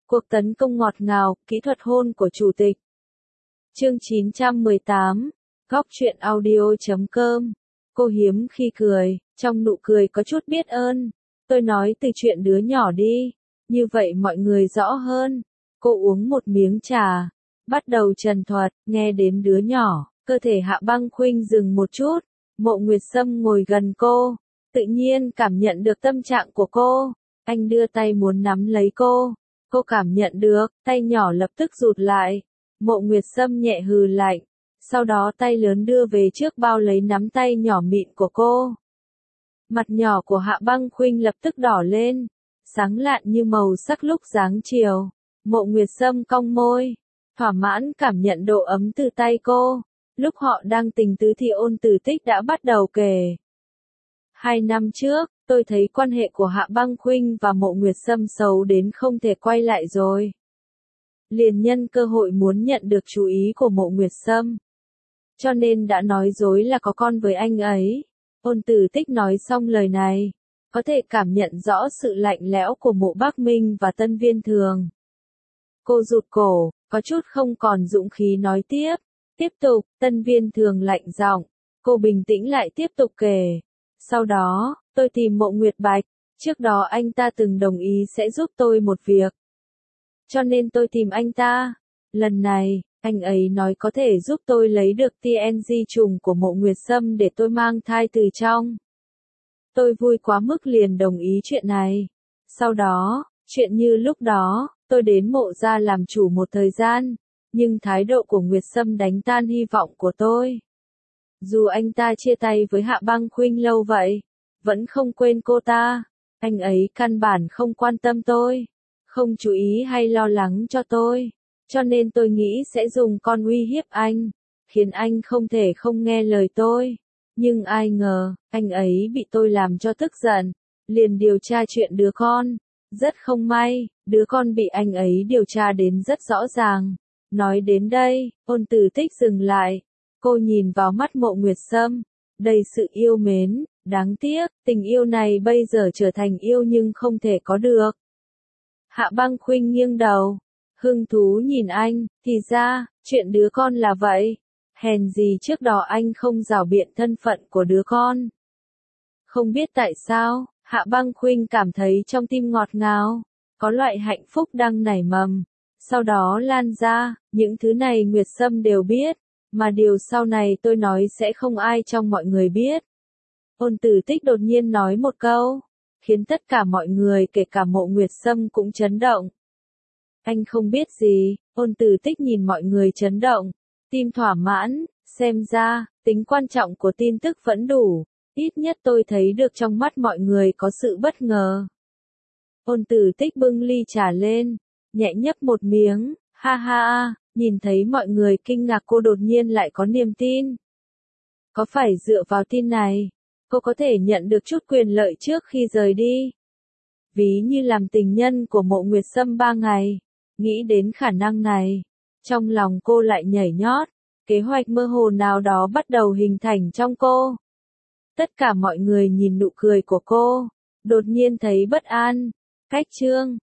Cuộc tấn công ngọt ngào, kỹ thuật hôn của chủ tịch. Chương 918, Góc truyện audio.com. Cô hiếm khi cười, trong nụ cười có chút biết ơn. Tôi nói từ chuyện đứa nhỏ đi, như vậy mọi người rõ hơn. Cô uống một miếng trà, bắt đầu trần thuật, nghe đến đứa nhỏ, cơ thể Hạ Băng Khuynh dừng một chút. Mộ Nguyệt Sâm ngồi gần cô, tự nhiên cảm nhận được tâm trạng của cô. Anh đưa tay muốn nắm lấy cô. Cô cảm nhận được, tay nhỏ lập tức rụt lại. Mộ Nguyệt Sâm nhẹ hừ lạnh, sau đó tay lớn đưa về trước bao lấy nắm tay nhỏ mịn của cô. Mặt nhỏ của Hạ Băng Khuynh lập tức đỏ lên, sáng lạn như màu sắc lúc dáng chiều. Mộ Nguyệt Sâm cong môi, thỏa mãn cảm nhận độ ấm từ tay cô. Lúc họ đang tình tứ thì Ôn Tử Tích đã bắt đầu kể. 2 năm trước, tôi thấy quan hệ của Hạ Băng Khuynh và Mộ Nguyệt Sâm xấu đến không thể quay lại rồi. Liền nhân cơ hội muốn nhận được chú ý của Mộ Nguyệt Sâm, cho nên đã nói dối là có con với anh ấy. Ôn Tử Tích nói xong lời này, có thể cảm nhận rõ sự lạnh lẽo của Mộ Bắc Minh và Tân Viên Thường. Cô rụt cổ, có chút không còn dũng khí nói tiếp. Tiếp tục, Tân Viên Thường lạnh giọng, cô bình tĩnh lại tiếp tục kể. Sau đó, tôi tìm Mộ Nguyệt Bạch, trước đó anh ta từng đồng ý sẽ giúp tôi một việc. Cho nên tôi tìm anh ta. Lần này, anh ấy nói có thể giúp tôi lấy được TNG trùng của Mộ Nguyệt Sâm để tôi mang thai từ trong. Tôi vui quá mức liền đồng ý chuyện này. Sau đó, chuyện như lúc đó, tôi đến Mộ gia làm chủ một thời gian, nhưng thái độ của Nguyệt Sâm đánh tan hy vọng của tôi. Dù anh ta chia tay với Hạ Băng Khuynh lâu vậy, vẫn không quên cô ta. Anh ấy căn bản không quan tâm tôi, không chú ý hay lo lắng cho tôi. Cho nên tôi nghĩ sẽ dùng con uy hiếp anh, khiến anh không thể không nghe lời tôi. Nhưng ai ngờ, anh ấy bị tôi làm cho tức giận, liền điều tra chuyện đứa con. Rất không may, đứa con bị anh ấy điều tra đến rất rõ ràng. Nói đến đây, Ôn Tử Tích dừng lại. Cô nhìn vào mắt Mộ Nguyệt Sâm, đầy sự yêu mến. Đáng tiếc, tình yêu này bây giờ trở thành yêu nhưng không thể có được. Hạ Băng Khuynh nghiêng đầu, hứng thú nhìn anh, thì ra, chuyện đứa con là vậy. Hèn gì trước đó anh không rảo biện thân phận của đứa con. Không biết tại sao, Hạ Băng Khuynh cảm thấy trong tim ngọt ngào, có loại hạnh phúc đang nảy mầm, sau đó lan ra. Những thứ này Nguyệt Sâm đều biết, mà điều sau này tôi nói sẽ không ai trong mọi người biết. Ôn Tử Tích đột nhiên nói một câu, khiến tất cả mọi người kể cả Mộ Nguyệt Sâm cũng chấn động. Anh không biết gì. Ôn Tử Tích nhìn mọi người chấn động, tim thỏa mãn, xem ra, tính quan trọng của tin tức vẫn đủ, ít nhất tôi thấy được trong mắt mọi người có sự bất ngờ. Ôn Tử Tích bưng ly trà lên, nhẹ nhấp một miếng, ha ha, nhìn thấy mọi người kinh ngạc cô đột nhiên lại có niềm tin. Có phải dựa vào tin này, cô có thể nhận được chút quyền lợi trước khi rời đi? Ví như làm tình nhân của Mộ Nguyệt Sâm 3 ngày, nghĩ đến khả năng này, trong lòng cô lại nhảy nhót, kế hoạch mơ hồ nào đó bắt đầu hình thành trong cô. Tất cả mọi người nhìn nụ cười của cô, đột nhiên thấy bất an. Cách chương